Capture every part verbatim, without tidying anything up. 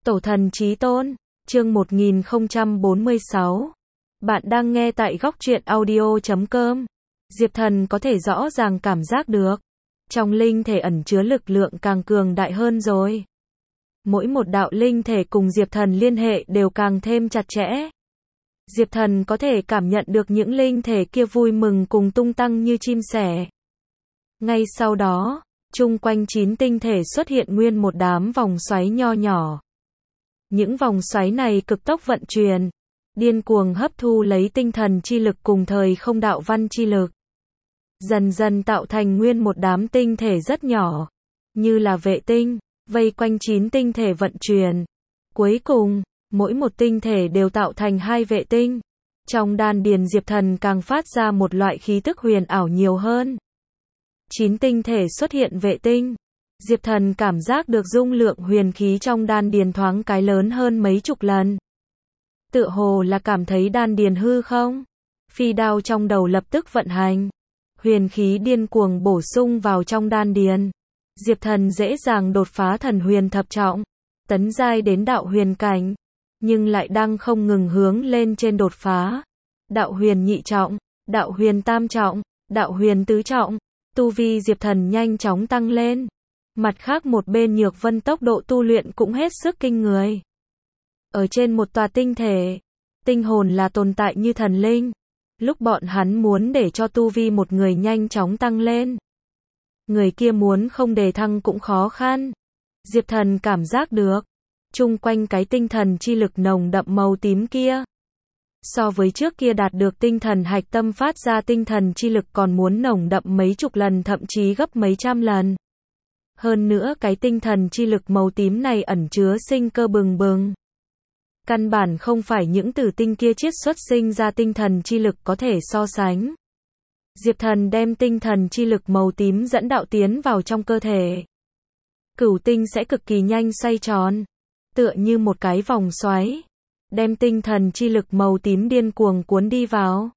Tổ thần chí tôn, chương một nghìn không trăm bốn mươi sáu. Bạn đang nghe tại góc truyện audio chấm com. Diệp Thần có thể rõ ràng cảm giác được, trong linh thể ẩn chứa lực lượng càng cường đại hơn rồi. Mỗi một đạo linh thể cùng Diệp Thần liên hệ đều càng thêm chặt chẽ. Diệp Thần có thể cảm nhận được những linh thể kia vui mừng cùng tung tăng như chim sẻ. Ngay sau đó, chung quanh chín tinh thể xuất hiện nguyên một đám vòng xoáy nho nhỏ. Những vòng xoáy này cực tốc vận chuyển, điên cuồng hấp thu lấy tinh thần chi lực cùng thời không đạo văn chi lực. Dần dần tạo thành nguyên một đám tinh thể rất nhỏ, như là vệ tinh, vây quanh chín tinh thể vận chuyển. Cuối cùng, mỗi một tinh thể đều tạo thành hai vệ tinh. Trong đan điền Diệp Thần càng phát ra một loại khí tức huyền ảo nhiều hơn. Chín tinh thể xuất hiện vệ tinh. Diệp Thần cảm giác được dung lượng huyền khí trong đan điền thoáng cái lớn hơn mấy chục lần. Tựa hồ là cảm thấy đan điền hư không? Phi đao trong đầu lập tức vận hành. Huyền khí điên cuồng bổ sung vào trong đan điền. Diệp Thần dễ dàng đột phá thần huyền thập trọng, tấn giai đến đạo huyền cảnh, nhưng lại đang không ngừng hướng lên trên đột phá. Đạo huyền nhị trọng, đạo huyền tam trọng, đạo huyền tứ trọng, tu vi Diệp Thần nhanh chóng tăng lên. Mặt khác một bên Nhược Vân tốc độ tu luyện cũng hết sức kinh người. Ở trên một tòa tinh thể, tinh hồn là tồn tại như thần linh. Lúc bọn hắn muốn để cho tu vi một người nhanh chóng tăng lên, người kia muốn không đề thăng cũng khó khăn. Diệp Thần cảm giác được, chung quanh cái tinh thần chi lực nồng đậm màu tím kia, so với trước kia đạt được tinh thần hạch tâm phát ra tinh thần chi lực còn muốn nồng đậm mấy chục lần, thậm chí gấp mấy trăm lần. Hơn nữa cái tinh thần chi lực màu tím này ẩn chứa sinh cơ bừng bừng. Căn bản không phải những tử tinh kia chiết xuất sinh ra tinh thần chi lực có thể so sánh. Diệp Thần đem tinh thần chi lực màu tím dẫn đạo tiến vào trong cơ thể. Cửu tinh sẽ cực kỳ nhanh xoay tròn, tựa như một cái vòng xoáy, đem tinh thần chi lực màu tím điên cuồng cuốn đi vào.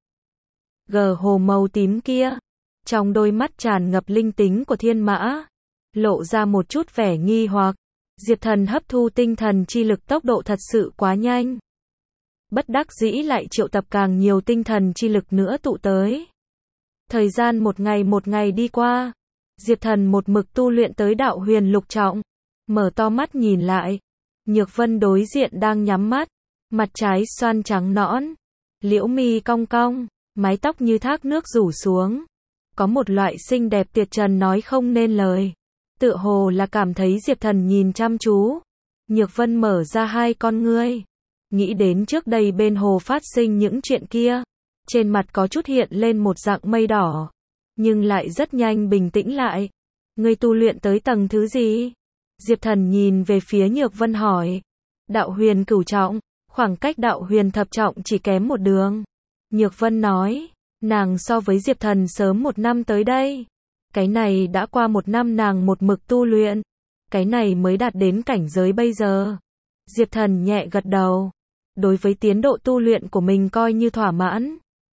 Gờ hồ màu tím kia, trong đôi mắt tràn ngập linh tính của thiên mã, lộ ra một chút vẻ nghi hoặc. Diệp Thần hấp thu tinh thần chi lực tốc độ thật sự quá nhanh. Bất đắc dĩ lại triệu tập càng nhiều tinh thần chi lực nữa tụ tới. Thời gian một ngày một ngày đi qua, Diệp Thần một mực tu luyện tới đạo huyền lục trọng. Mở to mắt nhìn lại, Nhược Vân đối diện đang nhắm mắt, mặt trái xoăn trắng nõn, liễu mi cong cong, mái tóc như thác nước rủ xuống. Có một loại xinh đẹp tuyệt trần nói không nên lời. Tựa hồ là cảm thấy Diệp Thần nhìn chăm chú. Nhược Vân mở ra hai con ngươi, nghĩ đến trước đây bên hồ phát sinh những chuyện kia. Trên mặt có chút hiện lên một dạng mây đỏ, nhưng lại rất nhanh bình tĩnh lại. Ngươi tu luyện tới tầng thứ gì? Diệp Thần nhìn về phía Nhược Vân hỏi. Đạo huyền cửu trọng, khoảng cách đạo huyền thập trọng chỉ kém một đường. Nhược Vân nói, nàng so với Diệp Thần sớm một năm tới đây. Cái này đã qua một năm nàng một mực tu luyện, cái này mới đạt đến cảnh giới bây giờ. Diệp Thần nhẹ gật đầu, đối với tiến độ tu luyện của mình coi như thỏa mãn.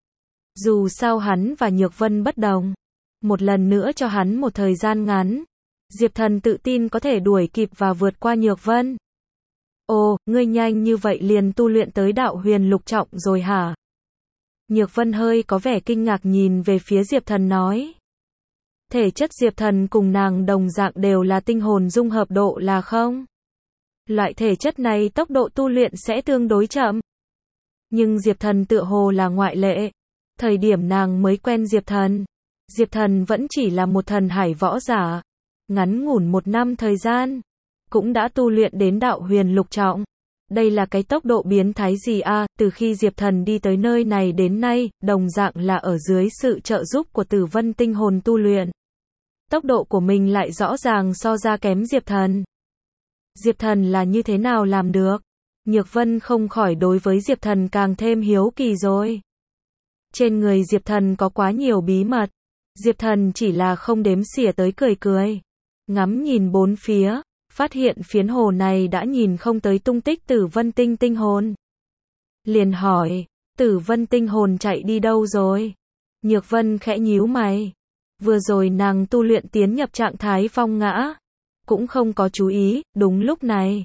Dù sao hắn và Nhược Vân bất đồng, một lần nữa cho hắn một thời gian ngắn, Diệp Thần tự tin có thể đuổi kịp và vượt qua Nhược Vân. Ồ, ngươi nhanh như vậy liền tu luyện tới đạo huyền lục trọng rồi hả? Nhược Vân hơi có vẻ kinh ngạc nhìn về phía Diệp Thần nói. Thể chất Diệp Thần cùng nàng đồng dạng đều là tinh hồn dung hợp độ là không. Loại thể chất này tốc độ tu luyện sẽ tương đối chậm. Nhưng Diệp Thần tựa hồ là ngoại lệ. Thời điểm nàng mới quen Diệp Thần, Diệp Thần vẫn chỉ là một thần hải võ giả. Ngắn ngủn một năm thời gian, cũng đã tu luyện đến đạo huyền lục trọng. Đây là cái tốc độ biến thái gì a? Từ khi Diệp Thần đi tới nơi này đến nay, đồng dạng là ở dưới sự trợ giúp của Tử Vân tinh hồn tu luyện. Tốc độ của mình lại rõ ràng so ra kém Diệp Thần. Diệp Thần là như thế nào làm được? Nhược Vân không khỏi đối với Diệp Thần càng thêm hiếu kỳ rồi. Trên người Diệp Thần có quá nhiều bí mật. Diệp Thần chỉ là không đếm xỉa tới cười cười. Ngắm nhìn bốn phía, phát hiện phiến hồ này đã nhìn không tới tung tích Tử Vân tinh tinh hồn. Liền hỏi, Tử Vân tinh hồn chạy đi đâu rồi? Nhược Vân khẽ nhíu mày. Vừa rồi nàng tu luyện tiến nhập trạng thái phong ngã, cũng không có chú ý. Đúng lúc này,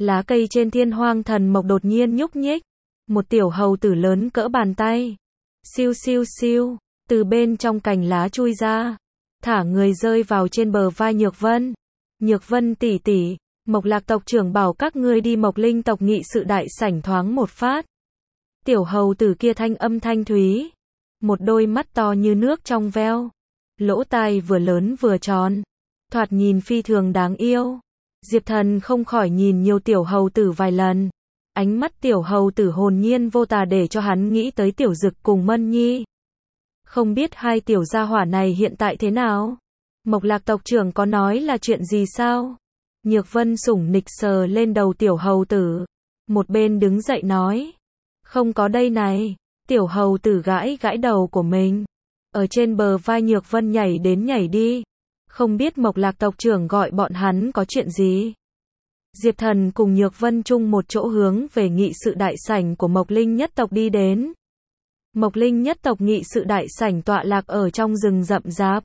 Lá cây trên thiên hoang thần mộc đột nhiên nhúc nhích. Một tiểu hầu tử lớn cỡ bàn tay. Siêu siêu siêu, từ bên trong cành lá chui ra. Thả người rơi vào trên bờ vai Nhược Vân. Nhược Vân tỷ tỷ, Mộc Lạc tộc trưởng bảo các ngươi đi Mộc Linh tộc nghị sự đại sảnh thoáng một phát. Tiểu hầu tử kia thanh âm thanh thúy. Một đôi mắt to như nước trong veo. Lỗ tai vừa lớn vừa tròn. Thoạt nhìn phi thường đáng yêu. Diệp Thần không khỏi nhìn nhiều tiểu hầu tử vài lần. Ánh mắt tiểu hầu tử hồn nhiên vô tà để cho hắn nghĩ tới tiểu dực cùng Mân Nhi. Không biết hai tiểu gia hỏa này hiện tại thế nào? Mộc Lạc tộc trưởng có nói là chuyện gì sao? Nhược Vân sủng nịch sờ lên đầu tiểu hầu tử. Một bên đứng dậy nói. Không có đây này. Tiểu hầu tử gãi gãi đầu của mình. Ở trên bờ vai Nhược Vân nhảy đến nhảy đi. Không biết Mộc Lạc tộc trưởng gọi bọn hắn có chuyện gì? Diệp Thần cùng Nhược Vân chung một chỗ hướng về nghị sự đại sảnh của Mộc Linh nhất tộc đi đến. Mộc Linh nhất tộc nghị sự đại sảnh tọa lạc ở trong rừng rậm rạp.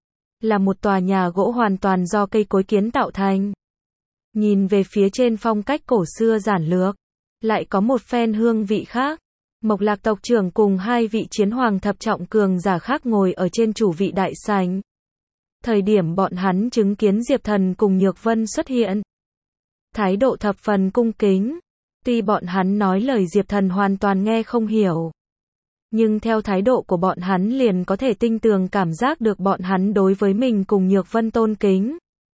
Là một tòa nhà gỗ hoàn toàn do cây cối kiến tạo thành. Nhìn về phía trên phong cách cổ xưa giản lược. Lại có một phen hương vị khác. Mộc Lạc tộc trưởng cùng hai vị chiến hoàng thập trọng cường giả khác ngồi ở trên chủ vị đại sảnh. Thời điểm bọn hắn chứng kiến Diệp Thần cùng Nhược Vân xuất hiện. Thái độ thập phần cung kính. Tuy bọn hắn nói lời Diệp Thần hoàn toàn nghe không hiểu. Nhưng theo thái độ của bọn hắn liền có thể tinh tường cảm giác được bọn hắn đối với mình cùng Nhược Vân tôn kính.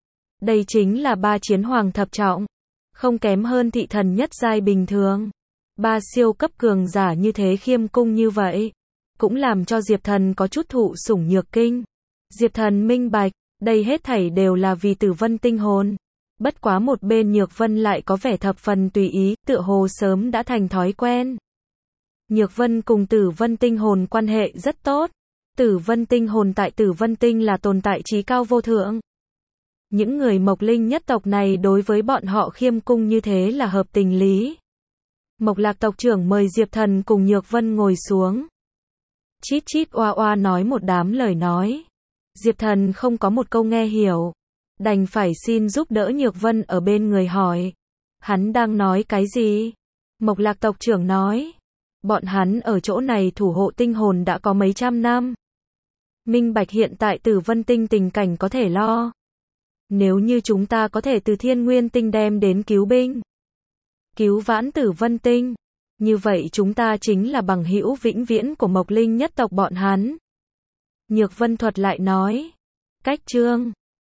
Đây chính là ba chiến hoàng thập trọng. Không kém hơn thị thần nhất giai bình thường. Ba siêu cấp cường giả như thế khiêm cung như vậy. Cũng làm cho Diệp Thần có chút thụ sủng nhược kinh. Diệp Thần minh bạch, đây hết thảy đều là vì Tử Vân tinh hồn. Bất quá một bên Nhược Vân lại có vẻ thập phần tùy ý, tựa hồ sớm đã thành thói quen. Nhược Vân cùng Tử Vân tinh hồn quan hệ rất tốt. Tử Vân tinh hồn tại Tử Vân tinh là tồn tại trí cao vô thượng. Những người Mộc Linh nhất tộc này đối với bọn họ khiêm cung như thế là hợp tình lý. Mộc Lạc tộc trưởng mời Diệp Thần cùng Nhược Vân ngồi xuống. Chít chít oa oa nói một đám lời nói. Diệp Thần không có một câu nghe hiểu. Đành phải xin giúp đỡ Nhược Vân ở bên người hỏi. Hắn đang nói cái gì? Mộc Lạc tộc trưởng nói. Bọn hắn ở chỗ này thủ hộ tinh hồn đã có mấy trăm năm. Minh bạch hiện tại Tử Vân tinh tình cảnh có thể lo. Nếu như chúng ta có thể từ Thiên Nguyên tinh đem đến cứu binh. Cứu vãn Tử Vân tinh. Như vậy chúng ta chính là bằng hữu vĩnh viễn của Mộc Linh nhất tộc bọn hắn. Nhược Vân thuật lại nói. Cách chương